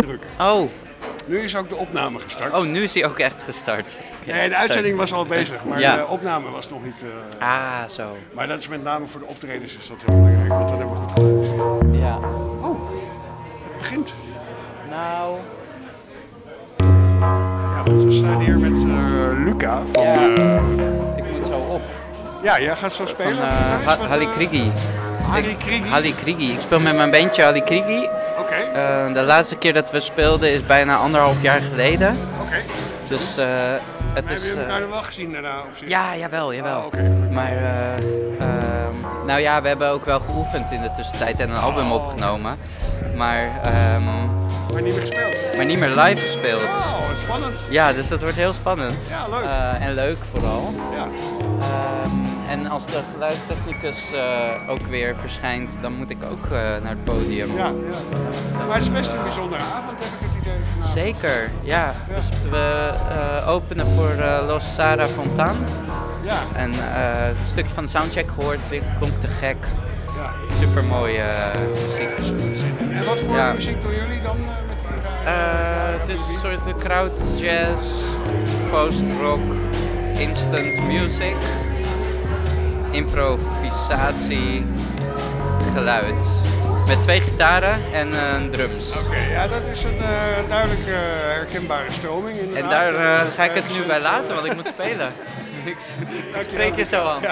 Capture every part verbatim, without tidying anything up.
drukken. Oh. Nu is ook de opname gestart. Oh, nu is hij ook echt gestart. Okay. Nee, de uitzending was al bezig, maar ja. de opname was nog niet... Uh... Ah, zo. Maar dat is met name voor de optredens is dat heel belangrijk, want dan hebben we goed geluid. Ja. Oh, het begint. Nou... Ja, want we staan hier met uh, Luca van... Ja. Uh... Ik moet zo op. Ja, jij gaat zo spelen? Van uh, ha- Halikrigi. Halikrigi? Halikrigi. Ik speel met mijn bandje Halikrigi. Oké. Okay. Uh, de laatste keer dat we speelden is bijna anderhalf jaar geleden. Oké. Okay. Dus uh, het maar is... Heb je elkaar uh, dan wel gezien daarna? Of ja, jawel, jawel. Oh, okay. Maar uh, uh, nou ja, we hebben ook wel geoefend in de tussentijd en een album oh. opgenomen. Maar... Um, maar niet meer gespeeld? Maar niet meer live gespeeld. Oh, spannend. Ja, dus dat wordt heel spannend. Ja, leuk. Uh, en leuk vooral. Ja. Um, en als de geluidstechnicus uh, ook weer verschijnt, dan moet ik ook uh, naar het podium. Ja, ja. Maar het is best een bijzondere avond, heb ik het idee. Vanavond. Zeker, ja. ja. Dus we uh, openen voor uh, Los Sara Fontan. Ja. En uh, een stukje van de soundcheck gehoord, klonk te gek. Ja. Super mooie uh, muziek. En wat voor ja. muziek doen jullie dan? Uh, met die, uh, uh, het is een soort crowd jazz, post-rock, instant music, improvisatie, geluid. Met twee gitaren en uh, drums. Oké, okay, ja, dat is een uh, duidelijk uh, herkenbare stroming inderdaad. En daar uh, ga ik het nu bij laten, want ik moet spelen. ik, ik spreek je zo aan. Ja.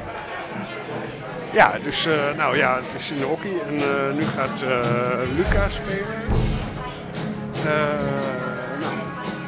Ja, dus uh, nou ja, het is in de hockey en uh, nu gaat uh, Luca spelen. Uh,